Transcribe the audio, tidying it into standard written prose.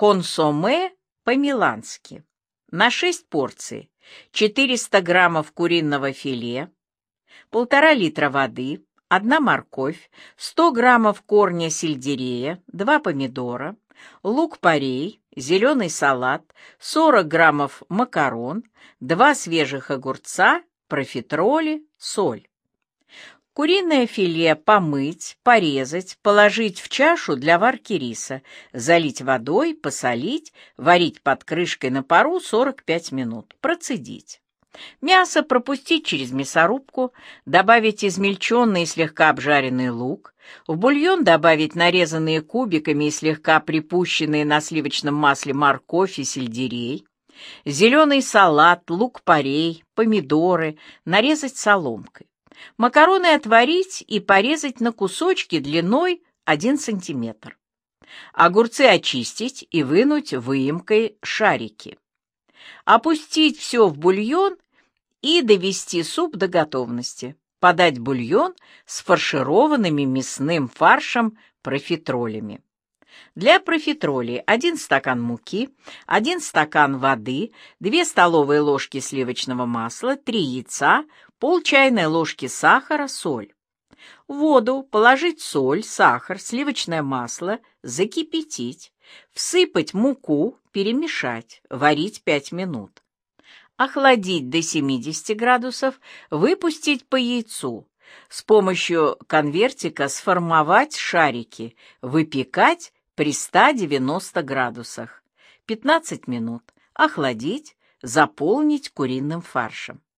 Консоме по-милански. На 6 порций 400 граммов куриного филе, 1,5 литра воды, 1 морковь, 100 граммов корня сельдерея, 2 помидора, лук-порей, зеленый салат, 40 граммов макарон, 2 свежих огурца, профитроли, соль. Куриное филе помыть, порезать, положить в чашу для варки риса, залить водой, посолить, варить под крышкой на пару 45 минут, процедить. Мясо пропустить через мясорубку, добавить измельченный и слегка обжаренный лук, в бульон добавить нарезанные кубиками и слегка припущенные на сливочном масле морковь и сельдерей, зеленый салат, лук-порей, помидоры нарезать соломкой. Макароны отварить и порезать на кусочки длиной 1 см. Огурцы очистить и вынуть выемкой шарики. Опустить все в бульон и довести суп до готовности. Подать бульон с фаршированными мясным фаршем профитролями. Для профитролей 1 стакан муки, 1 стакан воды, 2 столовые ложки сливочного масла, 3 яйца, пол чайной ложки сахара, соль. В воду положить соль, сахар, сливочное масло, закипятить, всыпать муку, перемешать, варить 5 минут. Охладить до 70 градусов, выпустить по яйцу. С помощью конвертика сформовать шарики, выпекать при 190 градусах. 15 минут. Охладить, заполнить куриным фаршем.